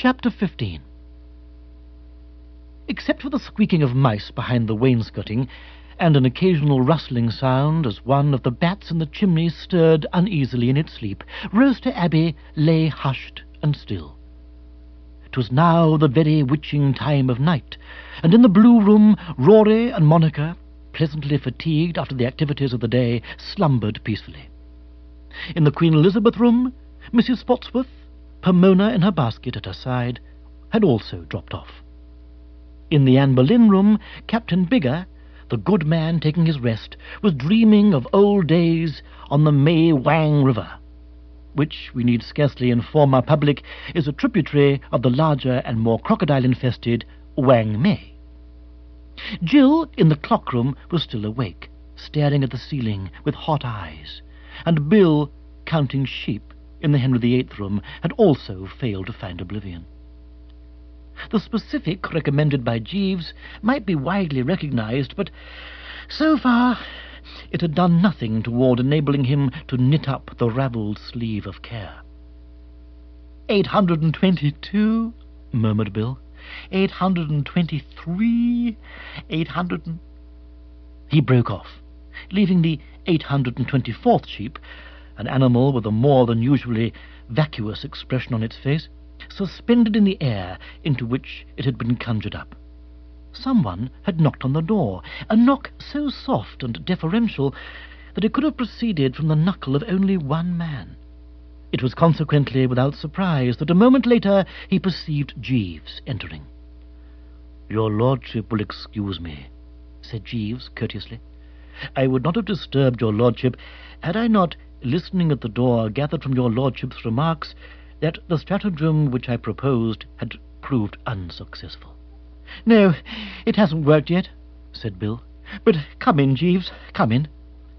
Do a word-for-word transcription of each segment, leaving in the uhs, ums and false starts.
Chapter fifteen. Except for the squeaking of mice behind the wainscoting, and an occasional rustling sound as one of the bats in the chimney stirred uneasily in its sleep, Roaster Abbey lay hushed and still. 'Twas now the very witching time of night, and in the blue room Rory and Monica, pleasantly fatigued after the activities of the day, slumbered peacefully. In the Queen Elizabeth room, Missus Spotsworth, Pomona in her basket at her side, had also dropped off. In the Anne Boleyn room, Captain Bigger, the good man taking his rest, was dreaming of old days on the Mae Wang River, which, we need scarcely inform our public, is a tributary of the larger and more crocodile-infested Wang Mae. Jill, in the clockroom, was still awake, staring at the ceiling with hot eyes, and Bill, counting sheep, in the Henry the Eighth room, had also failed to find oblivion. The specific recommended by Jeeves might be widely recognized, but so far it had done nothing toward enabling him to knit up the ravelled sleeve of care. Eight hundred and twenty-two, murmured Bill. Eight hundred and twenty-three, eight hundred and... He broke off, leaving the eight hundred and twenty-fourth sheep, an animal with a more than usually vacuous expression on its face, suspended in the air into which it had been conjured up. Someone had knocked on the door, a knock so soft and deferential that it could have proceeded from the knuckle of only one man. It was consequently without surprise that a moment later he perceived Jeeves entering. "Your lordship will excuse me," said Jeeves courteously. "I would not have disturbed your lordship had I not, listening at the door, gathered from your lordship's remarks that the stratagem which I proposed had proved unsuccessful." "No, it hasn't worked yet," said Bill. "But come in, Jeeves, come in."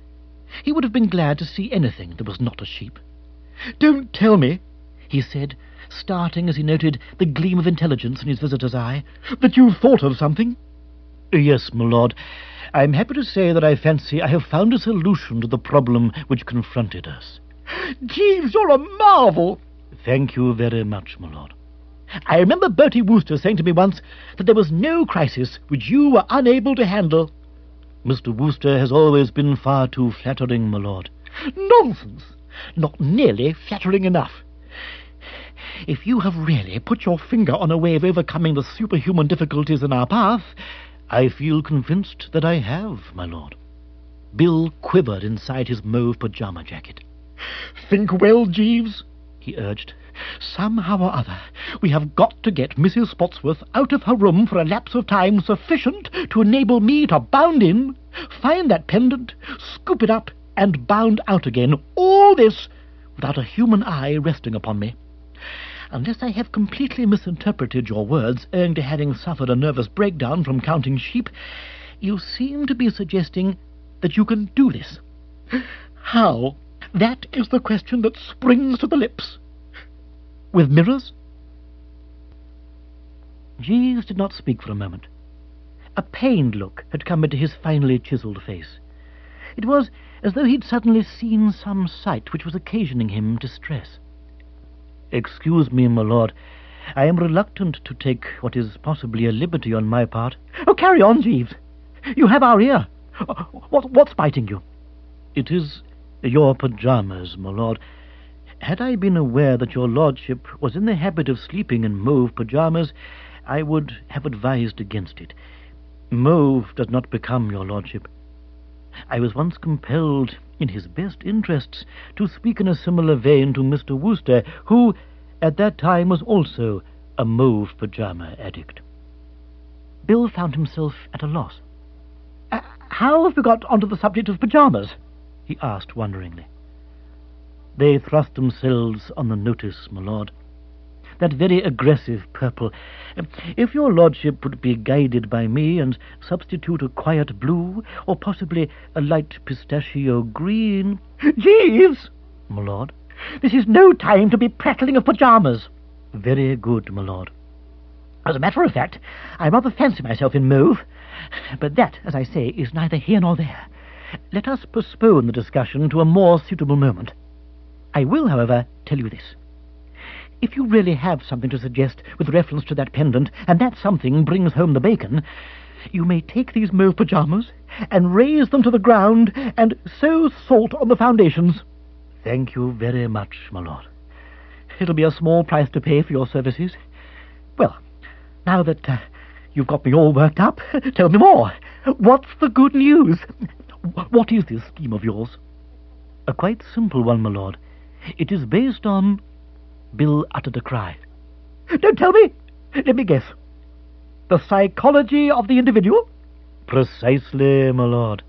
He would have been glad to see anything that was not a sheep. "Don't tell me," he said, starting as he noted the gleam of intelligence in his visitor's eye, "that you've thought of something." "Yes, my lord. I'm happy to say that I fancy I have found a solution to the problem which confronted us." "Jeeves, you're a marvel!" "Thank you very much, my lord." "I remember Bertie Wooster saying to me once that there was no crisis which you were unable to handle." "Mister Wooster has always been far too flattering, my lord." "Nonsense! Not nearly flattering enough. If you have really put your finger on a way of overcoming the superhuman difficulties in our path—" "I feel convinced that I have, my lord." Bill quivered inside his mauve pyjama jacket. "Think well, Jeeves," he urged. "Somehow or other, we have got to get Missus Spotsworth out of her room for a lapse of time sufficient to enable me to bound in, find that pendant, scoop it up, and bound out again. All this without a human eye resting upon me. Unless I have completely misinterpreted your words, owing to having suffered a nervous breakdown from counting sheep, you seem to be suggesting that you can do this. How? That is the question that springs to the lips. With mirrors?" Jeeves did not speak for a moment. A pained look had come into his finely chiselled face. It was as though he'd suddenly seen some sight which was occasioning him distress. "Excuse me, my lord. I am reluctant to take what is possibly a liberty on my part." "Oh, carry on, Jeeves. You have our ear. What, what's biting you?" "It is your pyjamas, my lord. Had I been aware that your lordship was in the habit of sleeping in mauve pyjamas, I would have advised against it. Mauve does not become your lordship. I was once compelled, in his best interests, to speak in a similar vein to Mister Wooster, who, at that time, was also a mauve pyjama addict." Bill found himself at a loss. Uh, how have we got onto the subject of pyjamas?" he asked wonderingly. "They thrust themselves on the notice, my lord. That very aggressive purple. If your lordship would be guided by me and substitute a quiet blue, or possibly a light pistachio green—" "Jeeves!" "My lord?" "This is no time to be prattling of pyjamas." "Very good, my lord." "As a matter of fact, I rather fancy myself in mauve. But that, as I say, is neither here nor there. Let us postpone the discussion to a more suitable moment. I will, however, tell you this. if you really have something to suggest with reference to that pendant, and that something brings home the bacon, you may take these mauve pyjamas and raise them to the ground and sow salt on the foundations. Thank you very much, my lord. It'll be a small price to pay for your services. Well, now that uh, you've got me all worked up, tell me more. What's the good news? What is this scheme of yours? A quite simple one, my lord. It is based on... Bill uttered a cry. Don't tell me! Let me guess. The psychology of the individual? Precisely, my lord.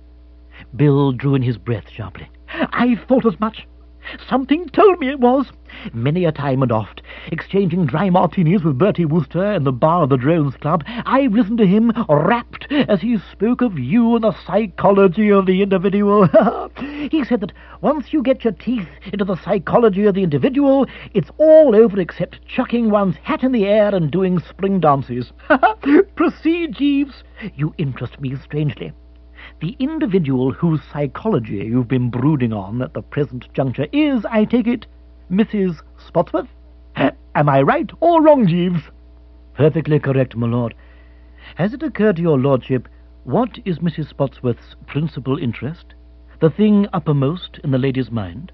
Bill drew in his breath sharply. I thought as much. Something told me it was. Many a time and oft, exchanging dry martinis with Bertie Wooster in the bar of the Drones Club, I listened to him, rapt, as he spoke of you and the psychology of the individual. He said that once you get your teeth into the psychology of the individual, it's all over except chucking one's hat in the air and doing spring dances. Proceed, Jeeves. You interest me strangely. The individual whose psychology you've been brooding on at the present juncture is, I take it, Missus Spotsworth? Am I right or wrong, Jeeves? Perfectly correct, my lord. Has it occurred to your lordship what is Missus Spotsworth's principal interest? The thing uppermost in the lady's mind?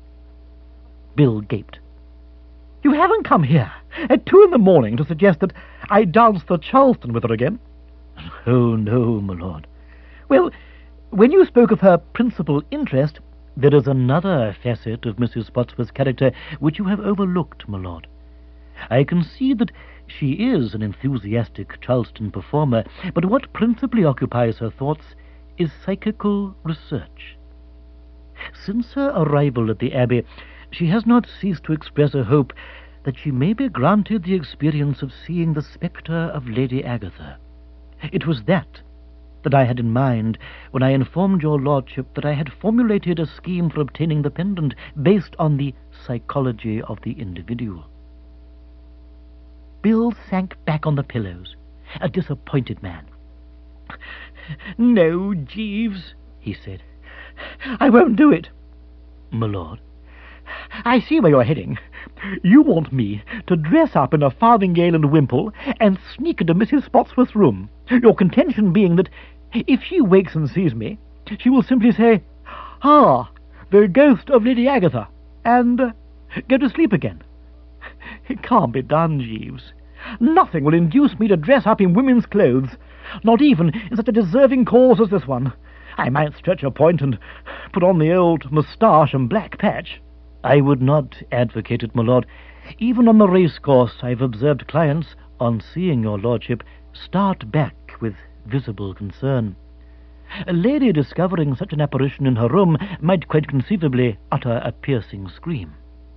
Bill gaped. You haven't come here at two in the morning to suggest that I dance the Charleston with her again? Oh, no, my lord. Well, when you spoke of her principal interest, there is another facet of Missus Spotsworth's character which you have overlooked, my lord. I concede that she is an enthusiastic Charleston performer, but what principally occupies her thoughts is psychical research. Since her arrival at the Abbey, she has not ceased to express a hope that she may be granted the experience of seeing the spectre of Lady Agatha. It was that that I had in mind when I informed your lordship that I had formulated a scheme for obtaining the pendant based on the psychology of the individual. Bill sank back on the pillows, a disappointed man. No, Jeeves, he said. I won't do it. My lord? I see where you're heading. You want me to dress up in a farthingale and wimple and sneak into Missus Spotsworth's room, your contention being that if she wakes and sees me, she will simply say, "Ah, the ghost of Lady Agatha," and uh, go to sleep again. It can't be done, Jeeves. Nothing will induce me to dress up in women's clothes, not even in such a deserving cause as this one. I might stretch a point and put on the old moustache and black patch. I would not advocate it, my lord. Even on the racecourse I've observed clients, on seeing your lordship, start back with visible concern. A lady discovering such an apparition in her room might quite conceivably utter a piercing scream.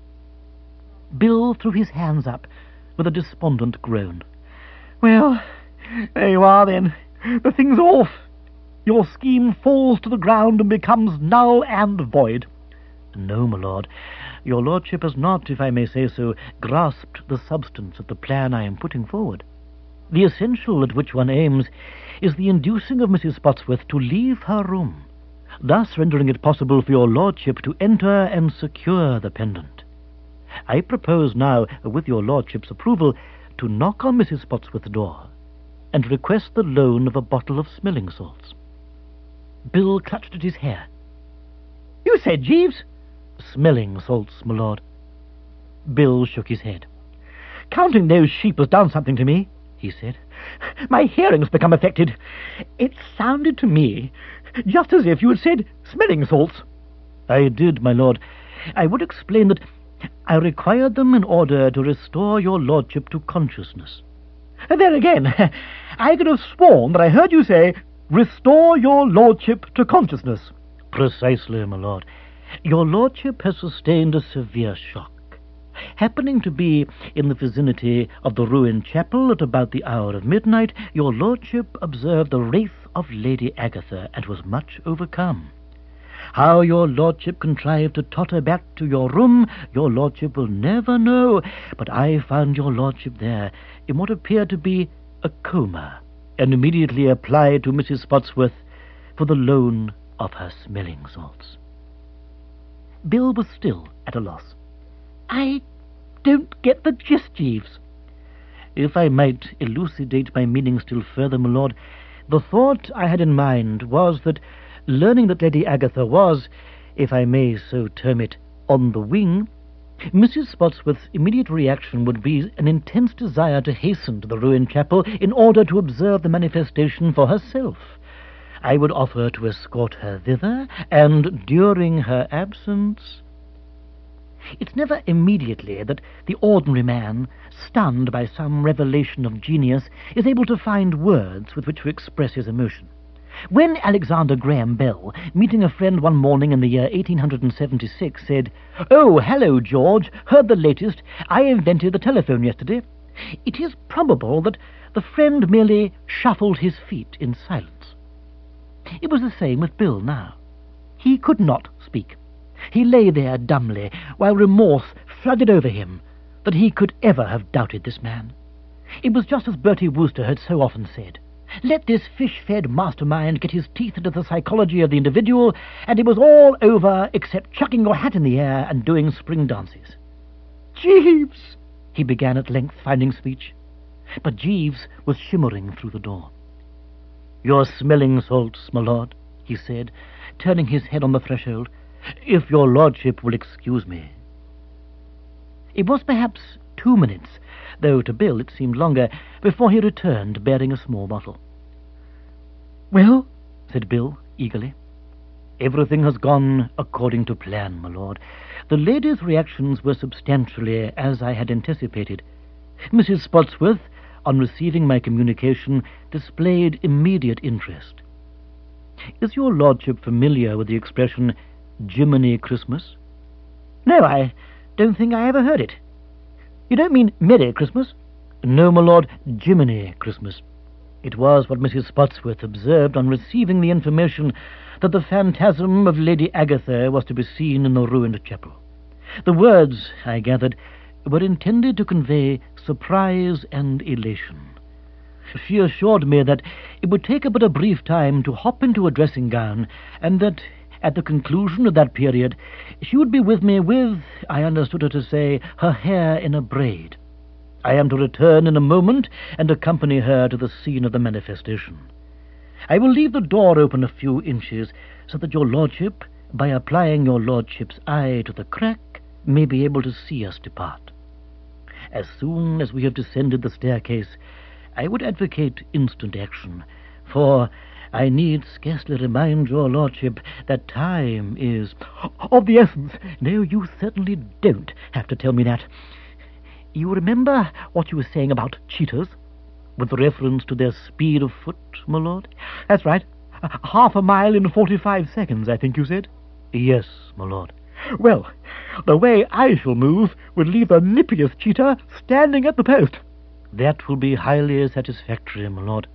Bill threw his hands up with a despondent groan. Well, there you are then. The thing's off. Your scheme falls to the ground and becomes null and void. No, my lord. Your lordship has not, if I may say so, grasped the substance of the plan I am putting forward. The essential at which one aims is the inducing of Missus Spotsworth to leave her room, thus rendering it possible for your lordship to enter and secure the pendant. I propose now, with your lordship's approval, to knock on Missus Spotsworth's door and request the loan of a bottle of smelling salts. Bill clutched at his hair. You said, Jeeves? Smelling salts, my lord. Bill shook his head. Counting those sheep has done something to me, he said. My hearing's become affected. It sounded to me just as if you had said smelling salts. I did, my lord. I would explain that I required them in order to restore your lordship to consciousness. And there again, I could have sworn that I heard you say, restore your lordship to consciousness. Precisely, my lord. Your lordship has sustained a severe shock. Happening to be in the vicinity of the ruined chapel at about the hour of midnight, your lordship observed the wraith of Lady Agatha and was much overcome. How your lordship contrived to totter back to your room, your lordship will never know, but I found your lordship there in what appeared to be a coma, and immediately applied to Missus Spotsworth for the loan of her smelling salts. Bill was still at a loss. I don't get the gist, Jeeves." "If I might elucidate my meaning still further, my lord, the thought I had in mind was that, learning that Lady Agatha was, if I may so term it, on the wing, Missus Spotsworth's immediate reaction would be an intense desire to hasten to the ruined chapel in order to observe the manifestation for herself. I would offer to escort her thither, and during her absence... It's never immediately that the ordinary man, stunned by some revelation of genius, is able to find words with which to express his emotion. When Alexander Graham Bell, meeting a friend one morning in the year eighteen seventy-six, said, "Oh, hello, George, heard the latest. I invented the telephone yesterday," it is probable that the friend merely shuffled his feet in silence. It was the same with Bill now. He could not speak. He lay there dumbly, while remorse flooded over him that he could ever have doubted this man. It was just as Bertie Wooster had so often said. Let this fish-fed mastermind get his teeth into the psychology of the individual, and it was all over except chucking your hat in the air and doing spring dances. "Jeeves!" he began at length, finding speech. But Jeeves was shimmering through the door. "You're smelling salts, my lord," he said, turning his head on the threshold. "If your lordship will excuse me." It was perhaps two minutes, though to Bill it seemed longer, before he returned bearing a small bottle. "Well?" said Bill eagerly. "Everything has gone according to plan, my lord. The lady's reactions were substantially as I had anticipated. Missus Spotsworth, on receiving my communication, displayed immediate interest. Is your lordship familiar with the expression Jiminy Christmas?" "No, I don't think I ever heard it. You don't mean Merry Christmas?" "No, my lord, Jiminy Christmas. It was what Missus Spotsworth observed on receiving the information that the phantasm of Lady Agatha was to be seen in the ruined chapel. The words, I gathered, were intended to convey surprise and elation. She assured me that it would take but a brief time to hop into a dressing-gown, and that, at the conclusion of that period, she would be with me with, I understood her to say, her hair in a braid. I am to return in a moment and accompany her to the scene of the manifestation. I will leave the door open a few inches, so that your lordship, by applying your lordship's eye to the crack, may be able to see us depart. As soon as we have descended the staircase, I would advocate instant action, for I need scarcely remind your lordship that time is of the essence. No, you certainly don't have to tell me that. You remember what you were saying about cheetahs, with reference to their speed of foot, my lord?" "That's right. Half a mile in forty-five seconds, I think you said." "Yes, my lord." "Well, the way I shall move would leave the nippiest cheetah standing at the post." "That will be highly satisfactory, my lord.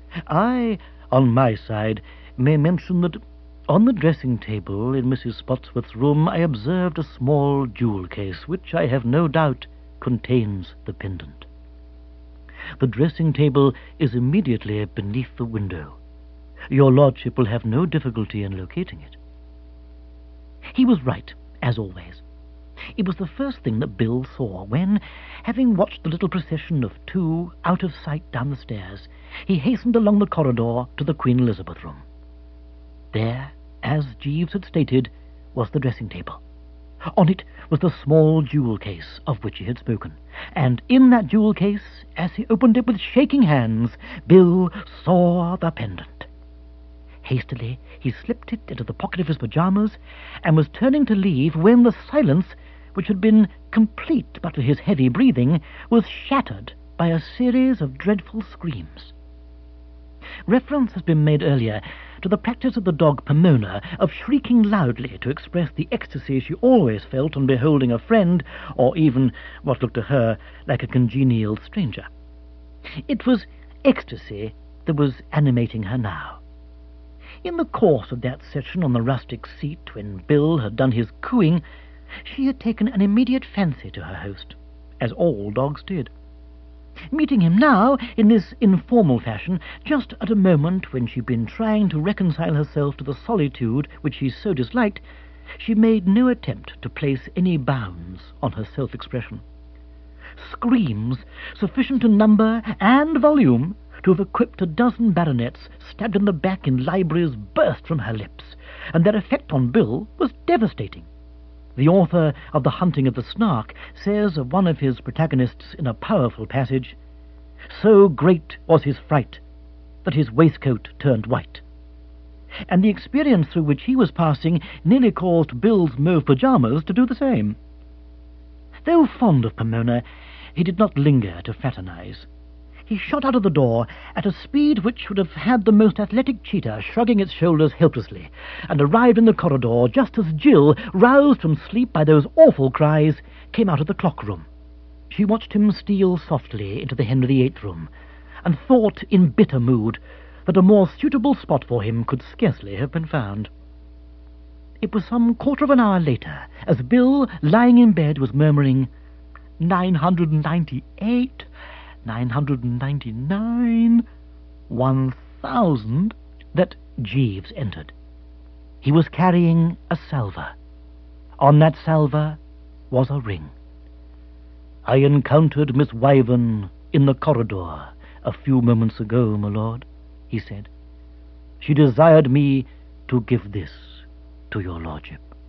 I, on my side, may mention that on the dressing-table in Missus Spotsworth's room I observed a small jewel-case, which I have no doubt contains the pendant. The dressing-table is immediately beneath the window. Your lordship will have no difficulty in locating it." He was right, as always. It was the first thing that Bill saw when, having watched the little procession of two out of sight down the stairs, he hastened along the corridor to the Queen Elizabeth room. There, as Jeeves had stated, was the dressing-table. On it was the small jewel-case of which he had spoken, and in that jewel-case, as he opened it with shaking hands, Bill saw the pendant. Hastily he slipped it into the pocket of his pyjamas, and was turning to leave when the silence, which had been complete but for his heavy breathing, was shattered by a series of dreadful screams. Reference has been made earlier to the practice of the dog Pomona of shrieking loudly to express the ecstasy she always felt on beholding a friend, or even what looked to her like a congenial stranger. It was ecstasy that was animating her now. In the course of that session on the rustic seat, when Bill had done his cooing, she had taken an immediate fancy to her host, as all dogs did. Meeting him now in this informal fashion, just at a moment when she had been trying to reconcile herself to the solitude which she so disliked, she made no attempt to place any bounds on her self-expression. screams sufficient in number and volume to have equipped a dozen baronets stabbed in the back in libraries burst from her lips, and their effect on Bill was devastating. The author of The Hunting of the Snark says of one of his protagonists in a powerful passage, "So great was his fright that his waistcoat turned white." And the experience through which he was passing nearly caused Bill's mauve pyjamas to do the same. Though fond of Pomona, he did not linger to fraternize. He shot out of the door at a speed which would have had the most athletic cheetah shrugging its shoulders helplessly, and arrived in the corridor just as Jill, roused from sleep by those awful cries, came out of the clock-room. She watched him steal softly into the Henry the Eighth room, and thought in bitter mood that a more suitable spot for him could scarcely have been found. It was some quarter of an hour later, as Bill, lying in bed, was murmuring, nine hundred ninety-eight, nine hundred ninety-nine, one thousand, that Jeeves entered. He was carrying a salver. On that salver was a ring. "I encountered Miss Wyvern in the corridor a few moments ago, my lord," he said. "She desired me to give this to your lordship."